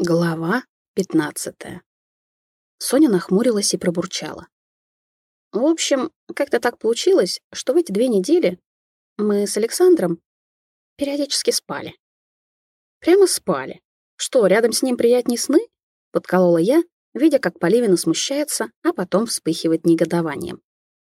Глава 15. Соня нахмурилась и пробурчала. В общем, как-то так получилось, что в эти 2 недели мы с Александром периодически спали. Прямо спали. Что, рядом с ним приятней сны? Подколола я, видя, как Поливина смущается, а потом вспыхивает негодованием.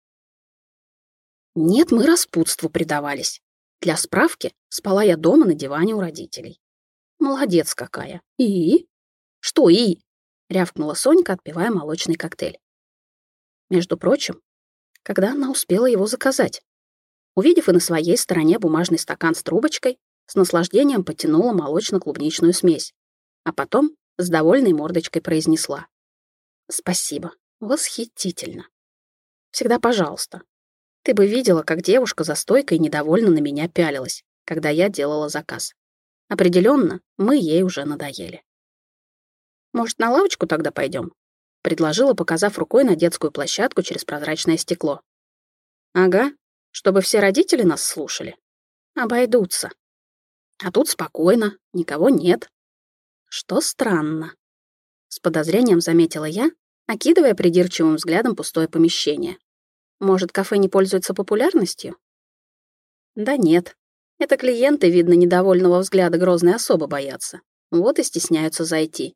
Нет, мы распутству предавались. Для справки, спала я дома на диване у родителей. Молодец какая. И? Что «и»? Рявкнула Сонька, отпивая молочный коктейль. Между прочим, когда она успела его заказать? Увидев и на своей стороне бумажный стакан с трубочкой, с наслаждением потянула молочно-клубничную смесь, а потом с довольной мордочкой произнесла: «Спасибо, восхитительно. Всегда пожалуйста. Ты бы видела, как девушка за стойкой недовольно на меня пялилась, когда я делала заказ. Определенно, мы ей уже надоели». «Может, на лавочку тогда пойдем?» — предложила, показав рукой на детскую площадку через прозрачное стекло. «Ага, чтобы все родители нас слушали. Обойдутся. А тут спокойно, никого нет. Что странно». С подозрением заметила я, окидывая придирчивым взглядом пустое помещение. Может, кафе не пользуется популярностью? Да нет. Это клиенты, видно, недовольного взгляда грозной особы боятся. Вот и стесняются зайти.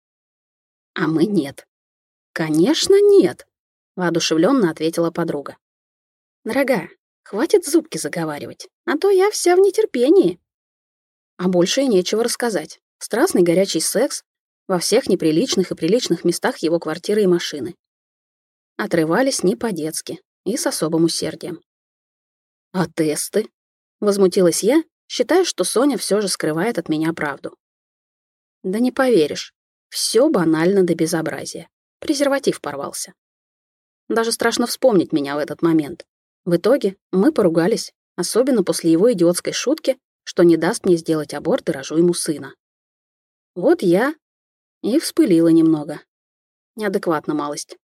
А мы нет. Конечно, нет, воодушевленно ответила подруга. Дорогая, хватит зубки заговаривать, а то я вся в нетерпении. А больше и нечего рассказать. Страстный горячий секс во всех неприличных и приличных местах его квартиры и машины. Отрывались не по-детски и с особым усердием. А тесты? Возмутилась я, считая, что Соня все же скрывает от меня правду. Да не поверишь. Все банально до безобразия. Презерватив порвался. Даже страшно вспомнить меня в этот момент. В итоге мы поругались, особенно после его идиотской шутки, что не даст мне сделать аборт и рожу ему сына. Вот я и вспылила немного. Неадекватно малость.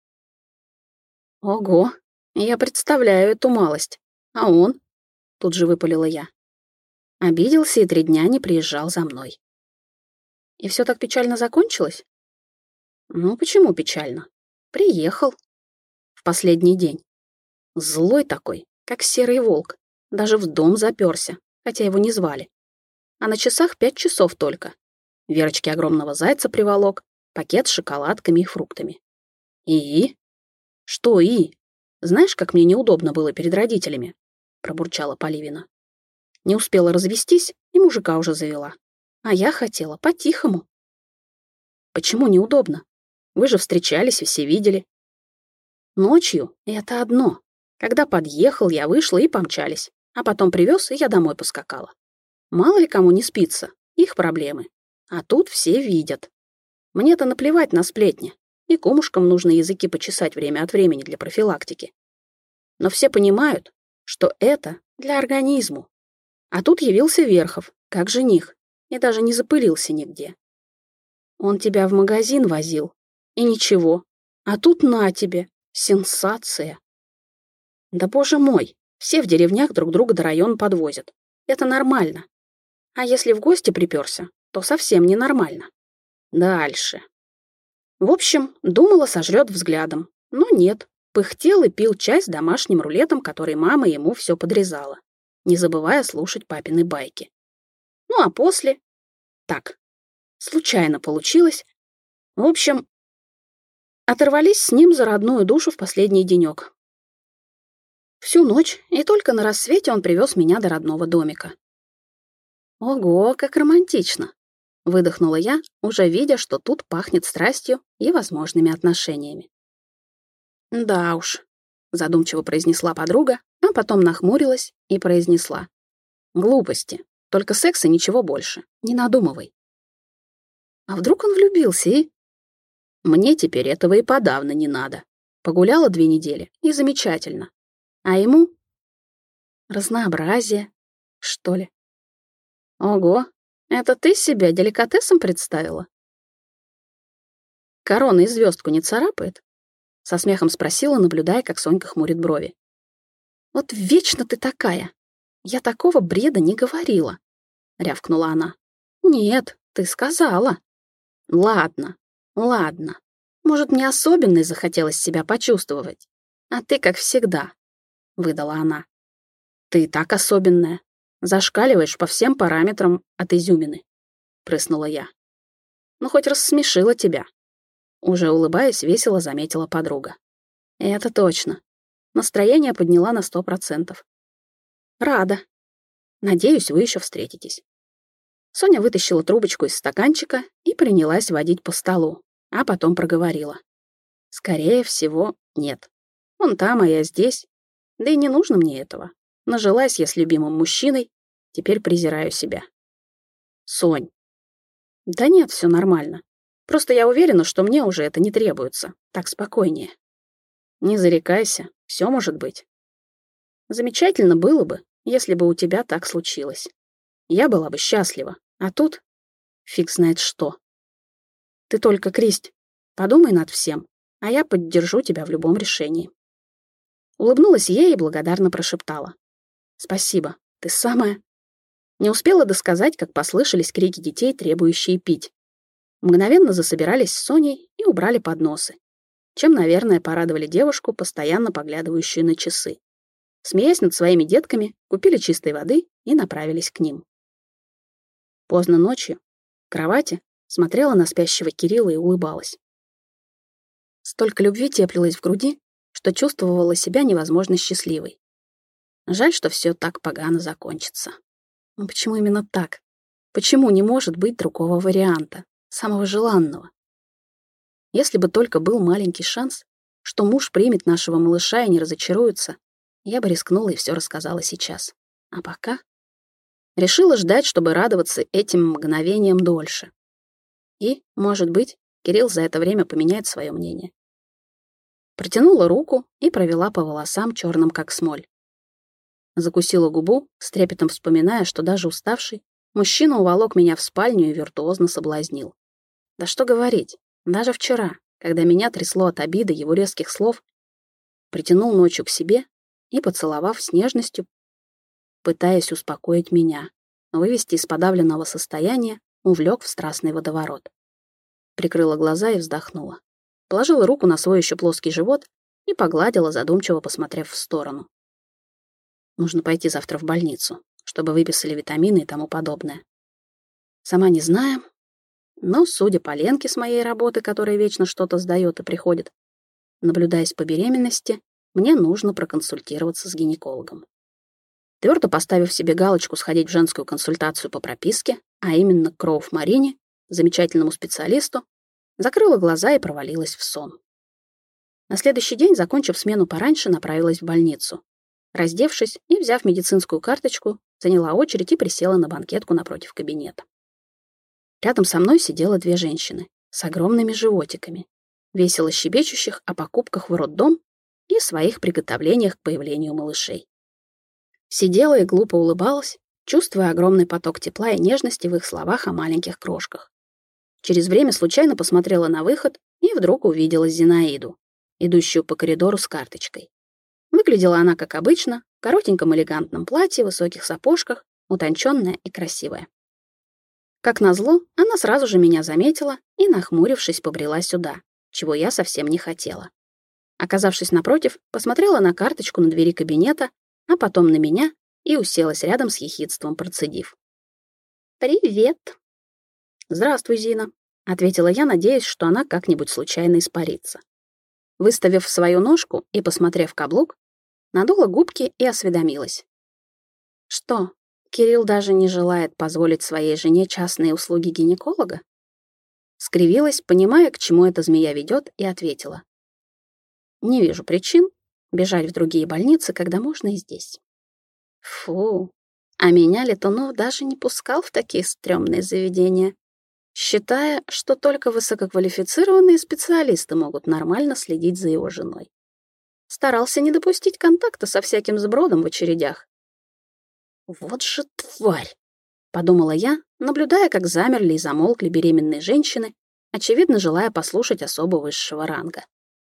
Ого, я представляю эту малость. А он? Тут же выпалила я. Обиделся и 3 дня не приезжал за мной. И все так печально закончилось? Ну, почему печально? Приехал. В последний день. Злой такой, как серый волк. Даже в дом заперся, хотя его не звали. А на часах 5 часов только. Верочке огромного зайца приволок, пакет с шоколадками и фруктами. И? Что и? Знаешь, как мне неудобно было перед родителями? Пробурчала Поливина. Не успела развестись, и мужика уже завела. А я хотела по-тихому. Почему неудобно? Вы же встречались и все видели. Ночью это одно. Когда подъехал, я вышла и помчались. А потом привез, и я домой поскакала. Мало ли кому не спится, их проблемы. А тут все видят. Мне-то наплевать на сплетни. И кумушкам нужно языки почесать время от времени для профилактики. Но все понимают, что это для организму. А тут явился Верхов, как жених, и даже не запылился нигде. Он тебя в магазин возил, и ничего. А тут на тебе, сенсация. Да боже мой, все в деревнях друг друга до района подвозят. Это нормально. А если в гости приперся, то совсем ненормально. Дальше. В общем, думала, сожрет взглядом. Но нет, пыхтел и пил чай с домашним рулетом, который мама ему все подрезала, не забывая слушать папины байки. Ну а после... Так, случайно получилось. В общем, оторвались с ним за родную душу в последний денек. Всю ночь, и только на рассвете он привез меня до родного домика. Ого, как романтично! Выдохнула я, уже видя, что тут пахнет страстью и возможными отношениями. Да уж, задумчиво произнесла подруга, а потом нахмурилась и произнесла. Глупости, только секс и ничего больше, не надумывай. А вдруг он влюбился и... Мне теперь этого и подавно не надо. Погуляла 2 недели, и замечательно. А ему... Разнообразие, что ли? Ого, это ты себя деликатесом представила? Корона и звездку не царапает? Со смехом спросила, наблюдая, как Сонька хмурит брови. Вот вечно ты такая. Я такого бреда не говорила, рявкнула она. Нет, ты сказала. Ладно, ладно. Может, мне особенной захотелось себя почувствовать. А ты, как всегда, — выдала она. Ты и так особенная. Зашкаливаешь по всем параметрам от изюмины, — прыснула я. Ну, хоть рассмешила тебя. Уже улыбаясь, весело заметила подруга. Это точно. Настроение подняла на 100%. Рада. Надеюсь, вы еще встретитесь. Соня вытащила трубочку из стаканчика и принялась водить по столу, а потом проговорила. Скорее всего, нет. Он там, а я здесь. Да и не нужно мне этого. Нажилась я с любимым мужчиной, теперь презираю себя. Сонь. Да нет, все нормально. Просто я уверена, что мне уже это не требуется. Так спокойнее. Не зарекайся, все может быть. Замечательно было бы, если бы у тебя так случилось. Я была бы счастлива, а тут фиг знает что. Ты только, Кристь, подумай над всем, а я поддержу тебя в любом решении. Улыбнулась ей и благодарно прошептала. Спасибо, ты самая... Не успела досказать, как послышались крики детей, требующие пить. Мгновенно засобирались с Соней и убрали подносы, чем, наверное, порадовали девушку, постоянно поглядывающую на часы. Смеясь над своими детками, купили чистой воды и направились к ним. Поздно ночью в кровати смотрела на спящего Кирилла и улыбалась. Столько любви теплилось в груди, что чувствовала себя невозможно счастливой. Жаль, что все так погано закончится. Но почему именно так? Почему не может быть другого варианта, самого желанного? Если бы только был маленький шанс, что муж примет нашего малыша и не разочаруется, я бы рискнула и все рассказала сейчас. А пока решила ждать, чтобы радоваться этим мгновениям дольше. И, может быть, Кирилл за это время поменяет свое мнение. Протянула руку и провела по волосам черным как смоль. Закусила губу, с трепетом вспоминая, что даже уставший, мужчина уволок меня в спальню и виртуозно соблазнил. Да что говорить, даже вчера, когда меня трясло от обиды его резких слов, притянул ночью к себе и, поцеловав с нежностью, пытаясь успокоить меня, вывести из подавленного состояния, увлек в страстный водоворот. Прикрыла глаза и вздохнула. Положила руку на свой еще плоский живот и погладила, задумчиво посмотрев в сторону. Нужно пойти завтра в больницу, чтобы выписали витамины и тому подобное. Сама не знаю, но, судя по Ленке с моей работы, которая вечно что-то сдаёт и приходит, наблюдаясь по беременности, мне нужно проконсультироваться с гинекологом. Твердо поставив себе галочку сходить в женскую консультацию по прописке, а именно к Кроув Марине, замечательному специалисту, закрыла глаза и провалилась в сон. На следующий день, закончив смену пораньше, направилась в больницу. Раздевшись и взяв медицинскую карточку, заняла очередь и присела на банкетку напротив кабинета. Рядом со мной сидело две женщины с огромными животиками, весело щебечущих о покупках в роддом и своих приготовлениях к появлению малышей. Сидела и глупо улыбалась, чувствуя огромный поток тепла и нежности в их словах о маленьких крошках. Через время случайно посмотрела на выход и вдруг увидела Зинаиду, идущую по коридору с карточкой. Выглядела она, как обычно, в коротеньком элегантном платье, высоких сапожках, утонченная и красивая. Как назло, она сразу же меня заметила и, нахмурившись, побрела сюда, чего я совсем не хотела. Оказавшись напротив, посмотрела на карточку на двери кабинета, а потом на меня и уселась рядом с ехидством, процедив. «Привет!» «Здравствуй, Зина», — ответила я, надеясь, что она как-нибудь случайно испарится. Выставив свою ножку и посмотрев каблук, надула губки и осведомилась. «Что, Кирилл даже не желает позволить своей жене частные услуги гинеколога?» Скривилась, понимая, к чему эта змея ведет, и ответила. «Не вижу причин бежать в другие больницы, когда можно и здесь». Фу, а меня Летунов даже не пускал в такие стрёмные заведения, считая, что только высококвалифицированные специалисты могут нормально следить за его женой. Старался не допустить контакта со всяким сбродом в очередях. «Вот же тварь!» — подумала я, наблюдая, как замерли и замолкли беременные женщины, очевидно, желая послушать особо высшего ранга.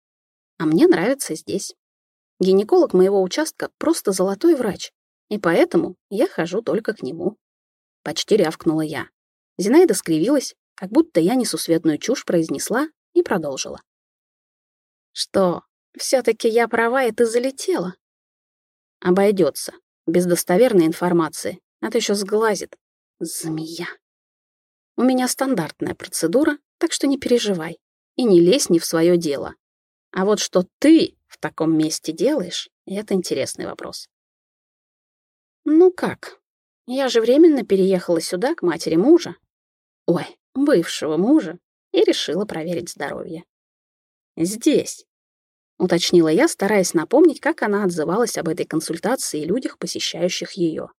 А мне нравится здесь. Гинеколог моего участка просто золотой врач, и поэтому я хожу только к нему. Почти рявкнула я. Зинаида скривилась, как будто я несусветную чушь произнесла и продолжила. Что, все-таки я права, и ты залетела? Обойдется. Без достоверной информации. А то еще сглазит. Змея. У меня стандартная процедура, так что не переживай. И не лезь не в свое дело. А вот что ты в таком месте делаешь, это интересный вопрос. Ну как? Я же временно переехала сюда к матери мужа. Ой, бывшего мужа. И решила проверить здоровье. Здесь. Уточнила я, стараясь напомнить, как она отзывалась об этой консультации и людях, посещающих ее.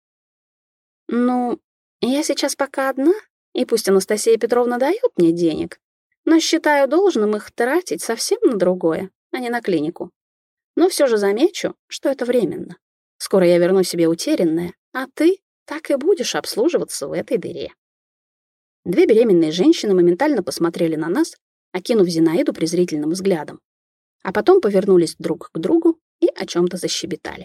Ну, я сейчас пока одна, и пусть Анастасия Петровна дает мне денег, но считаю должным их тратить совсем на другое, а не на клинику. Но все же замечу, что это временно. Скоро я верну себе утерянное, а ты так и будешь обслуживаться в этой дыре. Две беременные женщины моментально посмотрели на нас, окинув Зинаиду презрительным взглядом, а потом повернулись друг к другу и о чем-то защебетали.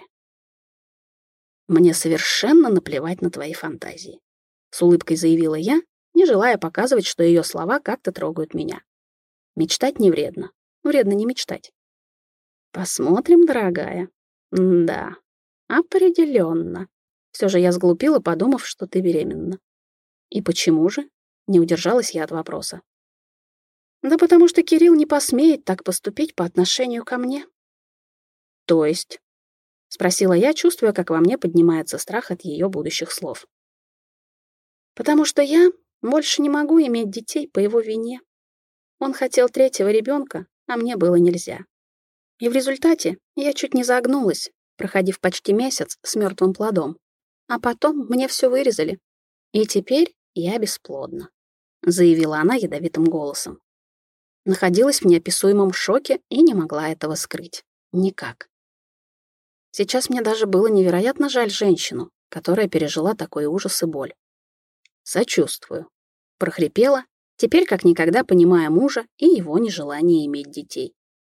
«Мне совершенно наплевать на твои фантазии», — с улыбкой заявила я, не желая показывать, что ее слова как-то трогают меня. «Мечтать не вредно. Вредно не мечтать». «Посмотрим, дорогая». «Да, определенно. Все же я сглупила, подумав, что ты беременна». «И почему же?» — не удержалась я от вопроса. «Да потому что Кирилл не посмеет так поступить по отношению ко мне». «То есть?» — спросила я, чувствуя, как во мне поднимается страх от ее будущих слов. «Потому что я больше не могу иметь детей по его вине. Он хотел третьего ребенка, а мне было нельзя. И в результате я чуть не загнулась, проходив почти месяц с мертвым плодом. А потом мне все вырезали. И теперь я бесплодна», — заявила она ядовитым голосом. Находилась в неописуемом шоке и не могла этого скрыть. Никак. Сейчас мне даже было невероятно жаль женщину, которая пережила такой ужас и боль. «Сочувствую», — прохрипела, теперь как никогда понимая мужа и его нежелание иметь детей.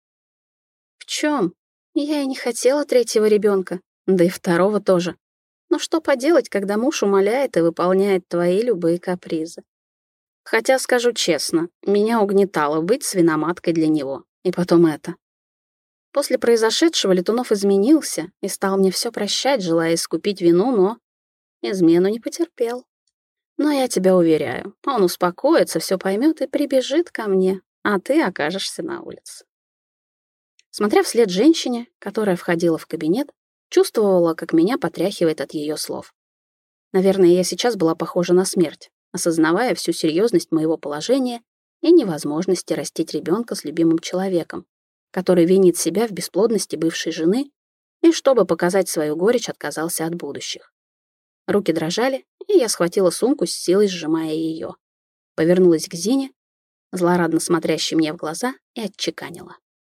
«В чем? Я и не хотела третьего ребенка, да и второго тоже. Но что поделать, когда муж умоляет и выполняет твои любые капризы? Хотя, скажу честно, меня угнетало быть свиноматкой для него. И потом это. После произошедшего Летунов изменился и стал мне все прощать, желая искупить вину, но измену не потерпел. Но я тебя уверяю, он успокоится, все поймет и прибежит ко мне, а ты окажешься на улице». Смотря вслед женщине, которая входила в кабинет, чувствовала, как меня потряхивает от ее слов. Наверное, я сейчас была похожа на смерть, осознавая всю серьезность моего положения и невозможности растить ребенка с любимым человеком, который винит себя в бесплодности бывшей жены и, чтобы показать свою горечь, отказался от будущих. Руки дрожали, и я схватила сумку с силой, сжимая ее. Повернулась к Зине, злорадно смотрящей мне в глаза, и отчеканила.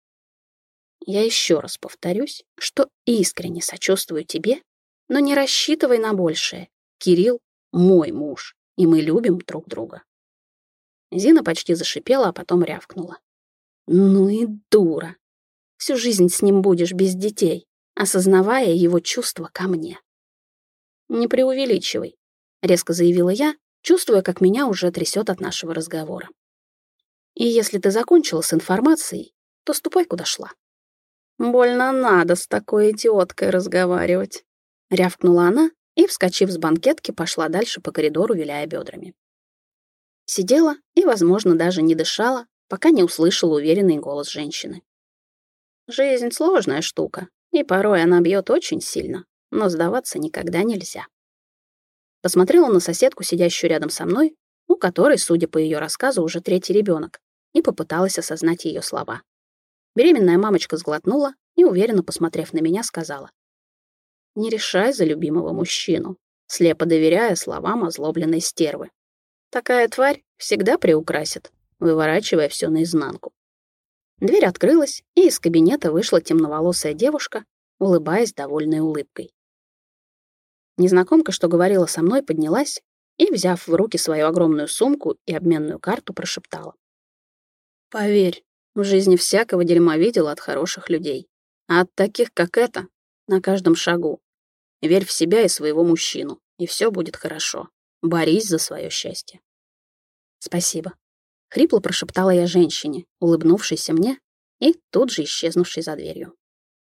«Я еще раз повторюсь, что искренне сочувствую тебе, но не рассчитывай на большее. Кирилл — мой муж, и мы любим друг друга». Зина почти зашипела, а потом рявкнула. «Ну и дура. Всю жизнь с ним будешь без детей, осознавая его чувства ко мне». «Не преувеличивай», — резко заявила я, чувствуя, как меня уже трясет от нашего разговора. «И если ты закончила с информацией, то ступай, куда шла». «Больно надо с такой идиоткой разговаривать», — рявкнула она и, вскочив с банкетки, пошла дальше по коридору, виляя бедрами. Сидела и, возможно, даже не дышала, пока не услышала уверенный голос женщины. «Жизнь — сложная штука, и порой она бьет очень сильно, но сдаваться никогда нельзя». Посмотрела на соседку, сидящую рядом со мной, у которой, судя по ее рассказу, уже третий ребенок, и попыталась осознать ее слова. Беременная мамочка сглотнула и, уверенно посмотрев на меня, сказала: «Не решай за любимого мужчину», слепо доверяя словам озлобленной стервы. «Такая тварь всегда приукрасит, выворачивая все наизнанку». Дверь открылась, и из кабинета вышла темноволосая девушка, улыбаясь довольной улыбкой. Незнакомка, что говорила со мной, поднялась и, взяв в руки свою огромную сумку и обменную карту, прошептала: «Поверь, в жизни всякого дерьма видела от хороших людей, а от таких, как эта, на каждом шагу. Верь в себя и своего мужчину, и все будет хорошо. Борись за свое счастье». Спасибо. Хрипло прошептала я женщине, улыбнувшейся мне и тут же исчезнувшей за дверью.